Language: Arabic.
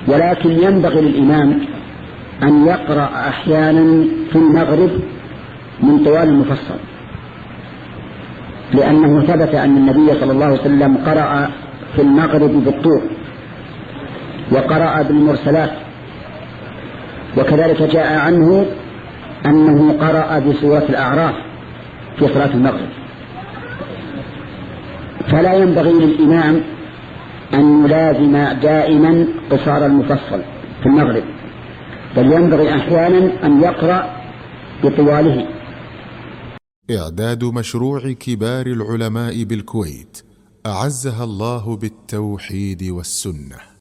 ولكن ينبغي للإمام أن يقرأ أحيانا في المغرب من طوال المفصل، لأنه ثبت أن النبي صلى الله عليه وسلم قرأ في المغرب بالطور وقرأ بالمرسلات، وكذلك جاء عنه أنه قرأ بسورة الأعراف في صلاة المغرب. فلا ينبغي للإمام أن يلازم دائما قصار المفصل في المغرب، بل ينبغي أحيانا أن يقرأ بطواله. إعداد مشروع كبار العلماء بالكويت أعزها الله بالتوحيد والسنة.